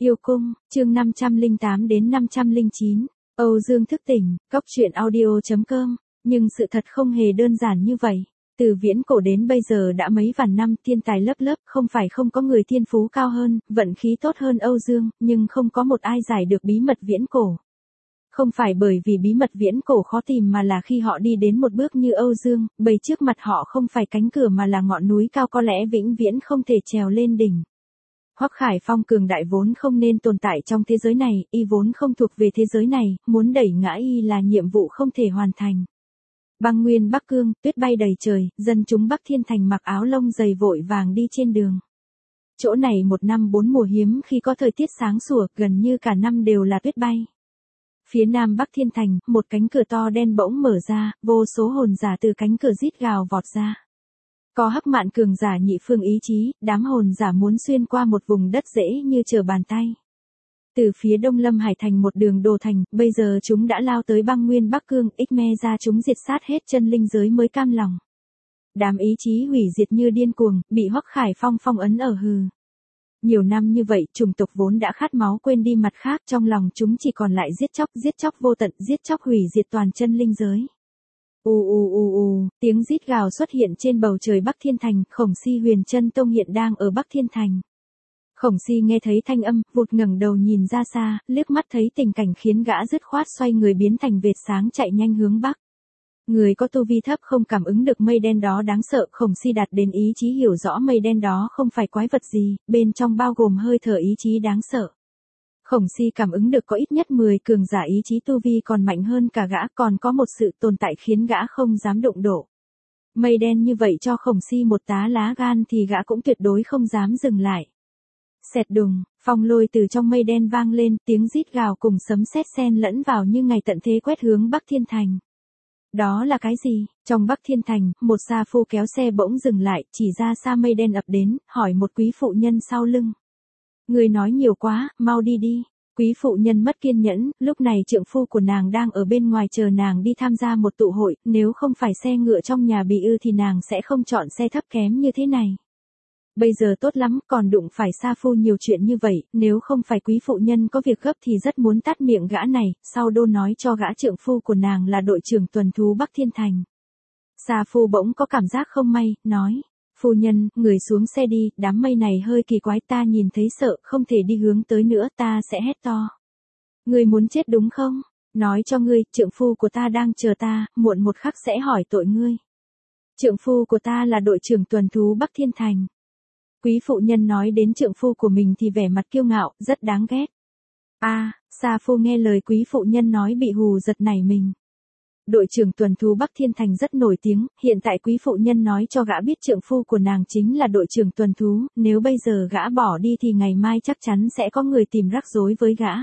Yêu cung, chương 508 đến 509. Âu Dương thức tỉnh, cóc truyện audio.com. Nhưng sự thật không hề đơn giản như vậy. Từ viễn cổ đến bây giờ đã mấy vạn năm, thiên tài lớp lớp, không phải không có người thiên phú cao hơn, vận khí tốt hơn Âu Dương, nhưng không có một ai giải được bí mật viễn cổ. Không phải bởi vì bí mật viễn cổ khó tìm mà là khi họ đi đến một bước như Âu Dương, bầy trước mặt họ không phải cánh cửa mà là ngọn núi cao có lẽ vĩnh viễn không thể trèo lên đỉnh. Hoắc Khải Phong cường đại vốn không nên tồn tại trong thế giới này, y vốn không thuộc về thế giới này, muốn đẩy ngã y là nhiệm vụ không thể hoàn thành. Băng nguyên Bắc Cương, tuyết bay đầy trời, dân chúng Bắc Thiên Thành mặc áo lông dày vội vàng đi trên đường. Chỗ này một năm bốn mùa hiếm khi có thời tiết sáng sủa, gần như cả năm đều là tuyết bay. Phía nam Bắc Thiên Thành, một cánh cửa to đen bỗng mở ra, vô số hồn giả từ cánh cửa rít gào vọt ra. Có Hắc Mạn cường giả nhị phương ý chí, đám hồn giả muốn xuyên qua một vùng đất dễ như trở bàn tay. Từ phía đông Lâm Hải Thành một đường đồ thành, bây giờ chúng đã lao tới băng nguyên Bắc Cương, me ra chúng diệt sát hết chân linh giới mới cam lòng. Đám ý chí hủy diệt như điên cuồng, bị Hoắc Khải Phong phong ấn ở hừ. Nhiều năm như vậy, chủng tộc vốn đã khát máu quên đi mặt khác, trong lòng chúng chỉ còn lại giết chóc vô tận, giết chóc hủy diệt toàn chân linh giới. Tiếng rít gào xuất hiện trên bầu trời Bắc Thiên Thành, Khổng Si Huyền Chân Tông hiện đang ở Bắc Thiên Thành. Khổng Si nghe thấy thanh âm, vụt ngẩng đầu nhìn ra xa, liếc mắt thấy tình cảnh khiến gã dứt khoát xoay người biến thành vệt sáng chạy nhanh hướng Bắc. Người có tu vi thấp không cảm ứng được mây đen đó đáng sợ, Khổng Si đạt đến ý chí hiểu rõ mây đen đó không phải quái vật gì, bên trong bao gồm hơi thở ý chí đáng sợ. Khổng Si cảm ứng được có ít nhất 10 cường giả ý chí tu vi còn mạnh hơn cả gã, còn có một sự tồn tại khiến gã không dám đụng độ. Mây đen như vậy cho Khổng Si một tá lá gan thì gã cũng tuyệt đối không dám dừng lại. Xẹt đùng, phong lôi từ trong mây đen vang lên, tiếng rít gào cùng sấm sét xen lẫn vào như ngày tận thế quét hướng Bắc Thiên Thành. Đó là cái gì? Trong Bắc Thiên Thành, một sa phu kéo xe bỗng dừng lại, chỉ ra xa mây đen ập đến, hỏi một quý phụ nhân sau lưng. Người nói nhiều quá, mau đi đi. Quý phụ nhân mất kiên nhẫn, lúc này trượng phu của nàng đang ở bên ngoài chờ nàng đi tham gia một tụ hội, nếu không phải xe ngựa trong nhà bị ư thì nàng sẽ không chọn xe thấp kém như thế này. Bây giờ tốt lắm, còn đụng phải sa phu nhiều chuyện như vậy, nếu không phải quý phụ nhân có việc gấp thì rất muốn tát miệng gã này, sau đô nói cho gã trượng phu của nàng là đội trưởng tuần thú Bắc Thiên Thành. Sa phu bỗng có cảm giác không may, nói, phu nhân, người xuống xe đi, đám mây này hơi kỳ quái, ta nhìn thấy sợ, không thể đi hướng tới nữa, ta sẽ hét to. Người muốn chết đúng không? Nói cho ngươi, trượng phu của ta đang chờ ta, muộn một khắc sẽ hỏi tội ngươi. Trượng phu của ta là đội trưởng tuần thú Bắc Thiên Thành. Quý phụ nhân nói đến trượng phu của mình thì vẻ mặt kiêu ngạo, rất đáng ghét. Sa phu nghe lời quý phụ nhân nói bị hù giật nảy mình. Đội trưởng tuần thú Bắc Thiên Thành rất nổi tiếng, hiện tại quý phụ nhân nói cho gã biết trượng phu của nàng chính là đội trưởng tuần thú, nếu bây giờ gã bỏ đi thì ngày mai chắc chắn sẽ có người tìm rắc rối với gã.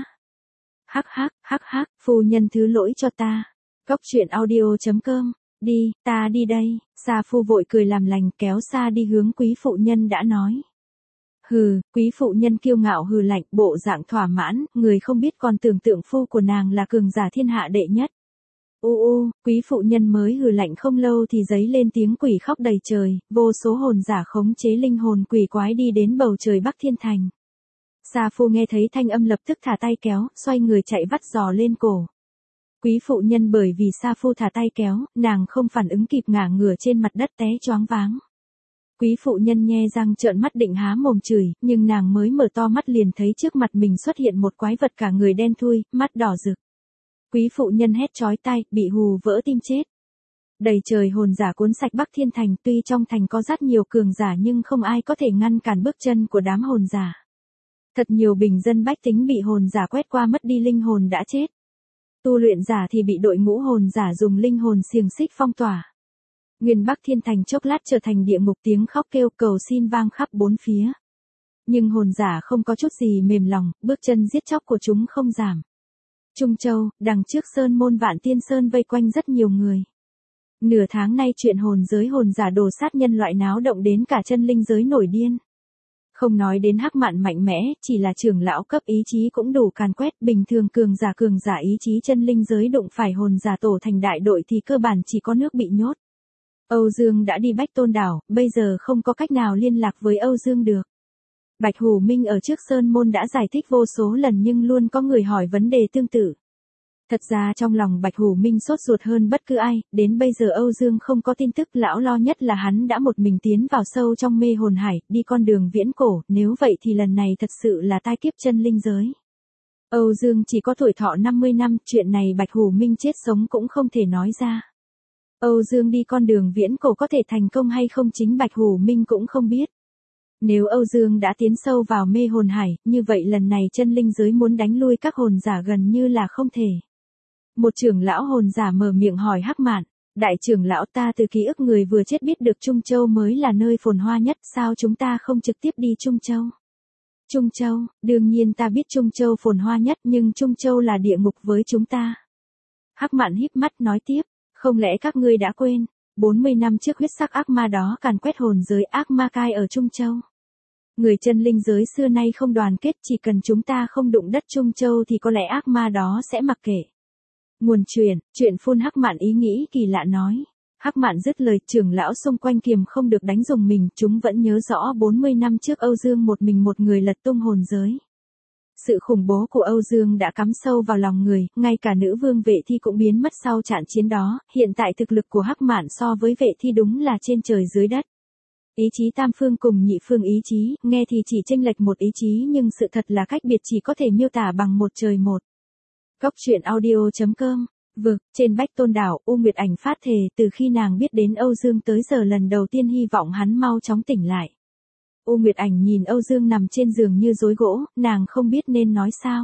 Hắc, phu nhân thứ lỗi cho ta. Cóc truyện audio.com. Đi, ta đi đây. Sa phu vội cười làm lành kéo xa đi hướng quý phụ nhân đã nói. Hừ, quý phụ nhân kiêu ngạo hừ lạnh, bộ dạng thỏa mãn, người không biết còn tưởng tượng phu của nàng là cường giả thiên hạ đệ nhất. Quý phụ nhân mới hừ lạnh không lâu thì giấy lên tiếng quỷ khóc đầy trời, vô số hồn giả khống chế linh hồn quỷ quái đi đến bầu trời Bắc Thiên Thành. Sa phu nghe thấy thanh âm lập tức thả tay kéo, xoay người chạy vắt giò lên cổ. Quý phụ nhân bởi vì sa phu thả tay kéo, nàng không phản ứng kịp ngả ngửa trên mặt đất té choáng váng. Quý phụ nhân nhe răng trợn mắt định há mồm chửi, nhưng nàng mới mở to mắt liền thấy trước mặt mình xuất hiện một quái vật cả người đen thui, mắt đỏ rực. Quý phụ nhân hét chói tai, bị hù vỡ tim chết. Đầy trời hồn giả cuốn sạch Bắc Thiên Thành, tuy trong thành có rất nhiều cường giả nhưng không ai có thể ngăn cản bước chân của đám hồn giả. Thật nhiều bình dân bách tính bị hồn giả quét qua mất đi linh hồn đã chết. Tu luyện giả thì bị đội ngũ hồn giả dùng linh hồn xiềng xích phong tỏa. Nguyên Bắc Thiên Thành chốc lát trở thành địa ngục, tiếng khóc kêu cầu xin vang khắp bốn phía. Nhưng hồn giả không có chút gì mềm lòng, bước chân giết chóc của chúng không giảm. Trung Châu, đằng trước Sơn Môn Vạn Tiên Sơn vây quanh rất nhiều người. Nửa tháng nay chuyện hồn giới hồn giả đồ sát nhân loại náo động đến cả chân linh giới nổi điên. Không nói đến Hắc Mạn mạnh mẽ, chỉ là trưởng lão cấp ý chí cũng đủ càn quét, bình thường cường giả ý chí chân linh giới đụng phải hồn giả tổ thành đại đội thì cơ bản chỉ có nước bị nhốt. Âu Dương đã đi Bách Tôn đảo, bây giờ không có cách nào liên lạc với Âu Dương được. Bạch Hủ Minh ở trước Sơn Môn đã giải thích vô số lần nhưng luôn có người hỏi vấn đề tương tự. Thật ra trong lòng Bạch Hủ Minh sốt ruột hơn bất cứ ai, đến bây giờ Âu Dương không có tin tức, lão lo nhất là hắn đã một mình tiến vào sâu trong mê hồn hải, đi con đường viễn cổ, nếu vậy thì lần này thật sự là tai kiếp chân linh giới. Âu Dương chỉ có tuổi thọ 50 năm, chuyện này Bạch Hủ Minh chết sống cũng không thể nói ra. Âu Dương đi con đường viễn cổ có thể thành công hay không chính Bạch Hủ Minh cũng không biết. Nếu Âu Dương đã tiến sâu vào mê hồn hải, như vậy lần này chân linh giới muốn đánh lui các hồn giả gần như là không thể. Một trưởng lão hồn giả mở miệng hỏi Hắc Mạn, đại trưởng lão, ta từ ký ức người vừa chết biết được Trung Châu mới là nơi phồn hoa nhất, sao chúng ta không trực tiếp đi Trung Châu? Trung Châu, đương nhiên ta biết Trung Châu phồn hoa nhất nhưng Trung Châu là địa ngục với chúng ta. Hắc Mạn híp mắt nói tiếp, không lẽ các ngươi đã quên, 40 năm trước huyết sắc ác ma đó càn quét hồn giới ác ma cai ở Trung Châu. Người chân linh giới xưa nay không đoàn kết, chỉ cần chúng ta không đụng đất Trung Châu thì có lẽ ác ma đó sẽ mặc kệ. Nguồn chuyện phun Hắc Mạn ý nghĩ kỳ lạ nói. Hắc Mạn dứt lời, trưởng lão xung quanh kiềm không được đánh rùng mình, chúng vẫn nhớ rõ 40 năm trước Âu Dương một mình một người lật tung hồn giới. Sự khủng bố của Âu Dương đã cắm sâu vào lòng người, ngay cả nữ vương Vệ Thi cũng biến mất sau trận chiến đó, hiện tại thực lực của Hắc Mạn so với Vệ Thi đúng là trên trời dưới đất. Ý chí tam phương cùng nhị phương ý chí, nghe thì chỉ chênh lệch một ý chí nhưng sự thật là cách biệt chỉ có thể miêu tả bằng một trời một. Góc truyện audio.com. Trên Bách Tôn đảo, U Nguyệt Ảnh phát thề từ khi nàng biết đến Âu Dương tới giờ lần đầu tiên hy vọng hắn mau chóng tỉnh lại. U Nguyệt Ảnh nhìn Âu Dương nằm trên giường như rối gỗ, nàng không biết nên nói sao.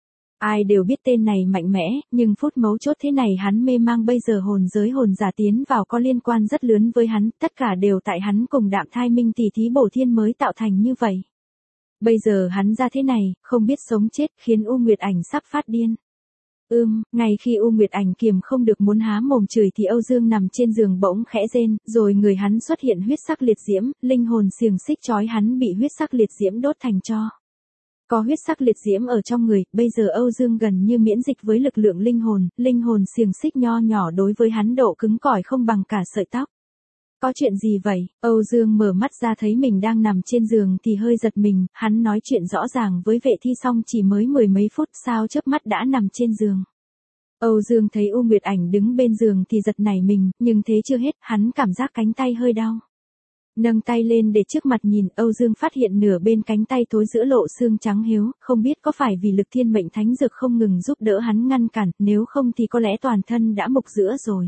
Ai đều biết tên này mạnh mẽ, nhưng phút mấu chốt thế này hắn mê mang, bây giờ hồn giới hồn giả tiến vào có liên quan rất lớn với hắn, tất cả đều tại hắn cùng Đạm Thai Minh tỷ thí bổ thiên mới tạo thành như vậy. Bây giờ hắn ra thế này, không biết sống chết, khiến U Nguyệt Ảnh sắp phát điên. Ngay khi U Nguyệt Ảnh kiềm không được muốn há mồm chửi thì Âu Dương nằm trên giường bỗng khẽ rên, rồi người hắn xuất hiện huyết sắc liệt diễm, linh hồn xiềng xích trói hắn bị huyết sắc liệt diễm đốt thành tro. Có huyết sắc liệt diễm ở trong người, bây giờ Âu Dương gần như miễn dịch với lực lượng linh hồn xiềng xích nho nhỏ đối với hắn độ cứng cỏi không bằng cả sợi tóc. Có chuyện gì vậy? Âu Dương mở mắt ra thấy mình đang nằm trên giường thì hơi giật mình, hắn nói chuyện rõ ràng với Vệ Thi xong chỉ mới mười mấy phút sao chớp mắt đã nằm trên giường. Âu Dương thấy U Nguyệt Ảnh đứng bên giường thì giật nảy mình, nhưng thế chưa hết, hắn cảm giác cánh tay hơi đau. Nâng tay lên để trước mặt nhìn, Âu Dương phát hiện nửa bên cánh tay thối giữa lộ xương trắng hiếu, không biết có phải vì lực thiên mệnh thánh dược không ngừng giúp đỡ hắn ngăn cản, nếu không thì có lẽ toàn thân đã mục giữa rồi.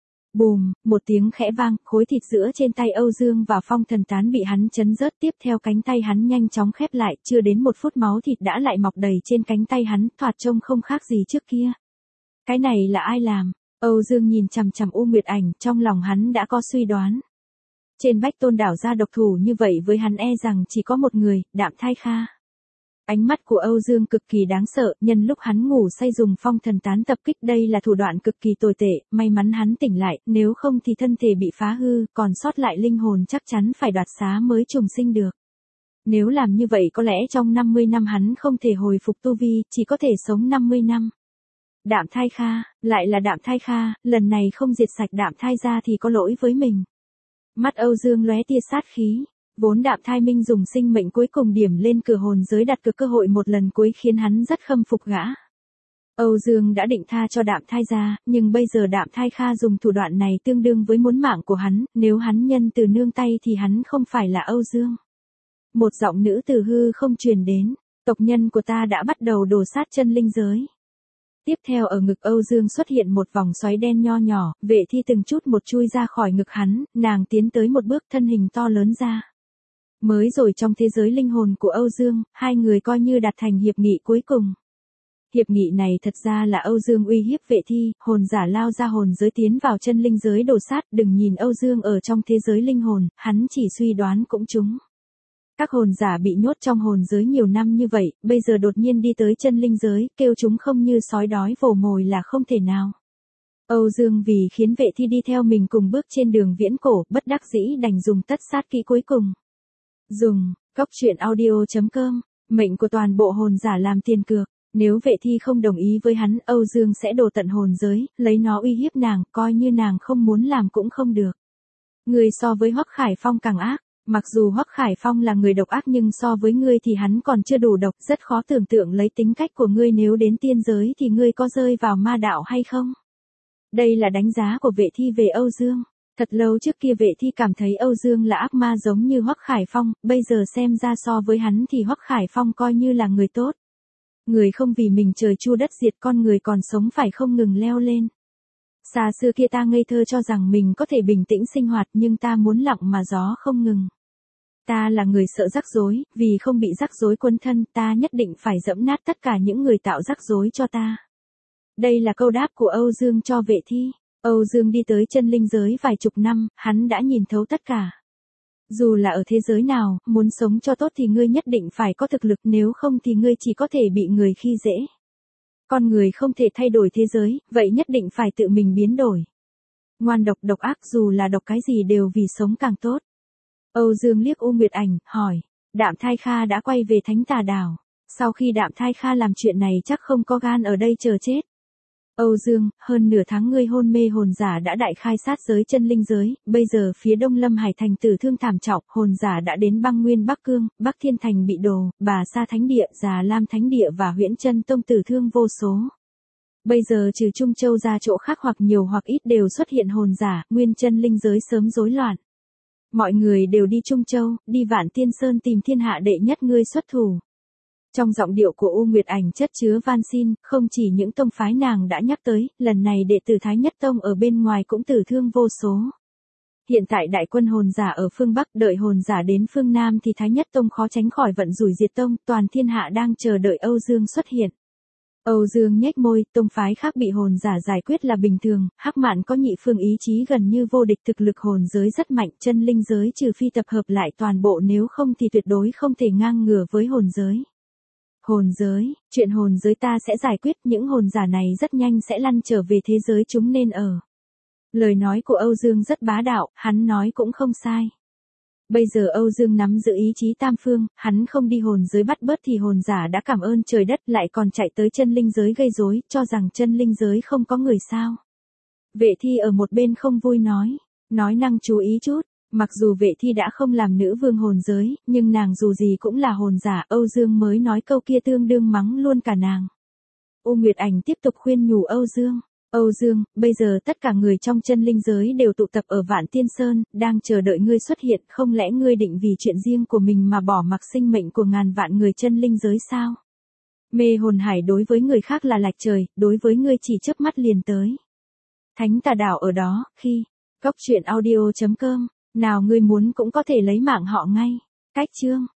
Bùm, một tiếng khẽ vang, khối thịt giữa trên tay Âu Dương và phong thần tán bị hắn chấn rớt, tiếp theo cánh tay hắn nhanh chóng khép lại, chưa đến một phút máu thịt đã lại mọc đầy trên cánh tay hắn, thoạt trông không khác gì trước kia. Cái này là ai làm? Âu Dương nhìn chằm chằm U Nguyệt Ảnh, trong lòng hắn đã có suy đoán. Trên Bách Tôn đảo ra độc thủ như vậy với hắn e rằng chỉ có một người, Đạm Thai Kha. Ánh mắt của Âu Dương cực kỳ đáng sợ, nhân lúc hắn ngủ say dùng phong thần tán tập kích, đây là thủ đoạn cực kỳ tồi tệ, may mắn hắn tỉnh lại, nếu không thì thân thể bị phá hư, còn sót lại linh hồn chắc chắn phải đoạt xá mới trùng sinh được. Nếu làm như vậy có lẽ trong 50 năm hắn không thể hồi phục tu vi, chỉ có thể sống 50 năm. Đạm Thai Kha, lại là Đạm Thai Kha, lần này không diệt sạch Đạm Thai ra thì có lỗi với mình. Mắt Âu Dương lóe tia sát khí. Vốn Đạm Thai Minh dùng sinh mệnh cuối cùng điểm lên cửa hồn giới đặt cược cơ hội một lần cuối khiến hắn rất khâm phục gã. Âu Dương đã định tha cho Đạm Thai ra, nhưng bây giờ Đạm Thai Kha dùng thủ đoạn này tương đương với muốn mạng của hắn, nếu hắn nhân từ nương tay thì hắn không phải là Âu Dương. Một giọng nữ từ hư không truyền đến, tộc nhân của ta đã bắt đầu đổ sát chân linh giới. Tiếp theo ở ngực Âu Dương xuất hiện một vòng xoáy đen nho nhỏ, Vệ Thi từng chút một chui ra khỏi ngực hắn, nàng tiến tới một bước, thân hình to lớn ra. Mới rồi trong thế giới linh hồn của Âu Dương, hai người coi như đạt thành hiệp nghị cuối cùng. Hiệp nghị này thật ra là Âu Dương uy hiếp Vệ Thi, hồn giả lao ra hồn giới tiến vào chân linh giới đổ sát, đừng nhìn Âu Dương ở trong thế giới linh hồn, hắn chỉ suy đoán cũng trúng. Các hồn giả bị nhốt trong hồn giới nhiều năm như vậy, bây giờ đột nhiên đi tới chân linh giới, kêu chúng không như sói đói vồ mồi là không thể nào. Âu Dương vì khiến Vệ Thi đi theo mình cùng bước trên đường viễn cổ, bất đắc dĩ đành dùng tất sát kỹ cuối cùng. Góc truyện audio.com, mệnh của toàn bộ hồn giả làm tiền cược, nếu Vệ Thi không đồng ý với hắn, Âu Dương sẽ đổ tận hồn giới, lấy nó uy hiếp nàng, coi như nàng không muốn làm cũng không được. Người so với Hoắc Khải Phong càng ác, Mặc dù Hoắc Khải Phong là người độc ác nhưng so với ngươi thì hắn còn chưa đủ độc, rất khó tưởng tượng lấy tính cách của ngươi nếu đến tiên giới thì ngươi có rơi vào ma đạo hay không. Đây là đánh giá của Vệ Thi về Âu Dương. Thật lâu trước kia Vệ Thi cảm thấy Âu Dương là ác ma giống như Hoắc Khải Phong, bây giờ xem ra so với hắn thì Hoắc Khải Phong coi như là người tốt. Người không vì mình trời chu đất diệt, con người còn sống phải không ngừng leo lên. Xa xưa kia ta ngây thơ cho rằng mình có thể bình tĩnh sinh hoạt nhưng ta muốn lặng mà gió không ngừng. Ta là người sợ rắc rối, vì không bị rắc rối quấn thân ta nhất định phải dẫm nát tất cả những người tạo rắc rối cho ta. Đây là câu đáp của Âu Dương cho Vệ Thi. Âu Dương đi tới chân linh giới vài chục năm, hắn đã nhìn thấu tất cả. Dù là ở thế giới nào, muốn sống cho tốt thì ngươi nhất định phải có thực lực, nếu không thì ngươi chỉ có thể bị người khi dễ. Con người không thể thay đổi thế giới, vậy nhất định phải tự mình biến đổi. Ngoan độc độc ác dù là độc cái gì đều vì sống càng tốt. Âu Dương liếc U Nguyệt Ảnh, hỏi, Đạm Thai Kha đã quay về Thánh Tà Đảo. Sau khi Đạm Thai Kha làm chuyện này chắc không có gan ở đây chờ chết. Âu Dương, hơn nửa tháng ngươi hôn mê hồn giả đã đại khai sát giới chân linh giới, bây giờ phía Đông Lâm Hải thành tử thương thảm trọng, hồn giả đã đến Băng Nguyên Bắc Cương, Bắc Thiên Thành bị đổ, Bà Sa Thánh Địa, Già Lam Thánh Địa và Huyễn Chân Tông tử thương vô số. Bây giờ trừ Trung Châu ra chỗ khác hoặc nhiều hoặc ít đều xuất hiện hồn giả, nguyên chân linh giới sớm rối loạn. Mọi người đều đi Trung Châu, đi Vạn Tiên Sơn tìm thiên hạ đệ nhất ngươi xuất thủ. Trong giọng điệu của U Nguyệt Ảnh chất chứa van xin, không chỉ những tông phái nàng đã nhắc tới, lần này đệ tử Thái Nhất Tông ở bên ngoài cũng tử thương vô số. Hiện tại đại quân hồn giả ở phương Bắc, đợi hồn giả đến phương Nam thì Thái Nhất Tông khó tránh khỏi vận rủi diệt tông, toàn thiên hạ đang chờ đợi Âu Dương xuất hiện. Âu Dương nhếch môi, tông phái khác bị hồn giả giải quyết là bình thường, Hắc Mạn có nhị phương ý chí gần như vô địch, thực lực hồn giới rất mạnh, chân linh giới trừ phi tập hợp lại toàn bộ, nếu không thì tuyệt đối không thể ngang ngửa với hồn giới. Hồn giới, chuyện hồn giới ta sẽ giải quyết, những hồn giả này rất nhanh sẽ lăn trở về thế giới chúng nên ở. Lời nói của Âu Dương rất bá đạo, hắn nói cũng không sai. Bây giờ Âu Dương nắm giữ ý chí tam phương, hắn không đi hồn giới bắt bớt thì hồn giả đã cảm ơn trời đất, lại còn chạy tới chân linh giới gây rối, cho rằng chân linh giới không có người sao. Vệ Thi ở một bên không vui nói năng chú ý chút. Mặc dù Vệ Thi đã không làm nữ vương hồn giới, nhưng nàng dù gì cũng là hồn giả, Âu Dương mới nói câu kia tương đương mắng luôn cả nàng. U Nguyệt Ảnh tiếp tục khuyên nhủ Âu Dương. Âu Dương, bây giờ tất cả người trong chân linh giới đều tụ tập ở Vạn Tiên Sơn, đang chờ đợi ngươi xuất hiện, không lẽ ngươi định vì chuyện riêng của mình mà bỏ mặc sinh mệnh của ngàn vạn người chân linh giới sao? Mê hồn hải đối với người khác là lạch trời, đối với ngươi chỉ chớp mắt liền tới. Thánh Tà Đảo ở đó, khi Góc Truyện Audio.com, nào ngươi muốn cũng có thể lấy mạng họ ngay. Cách chương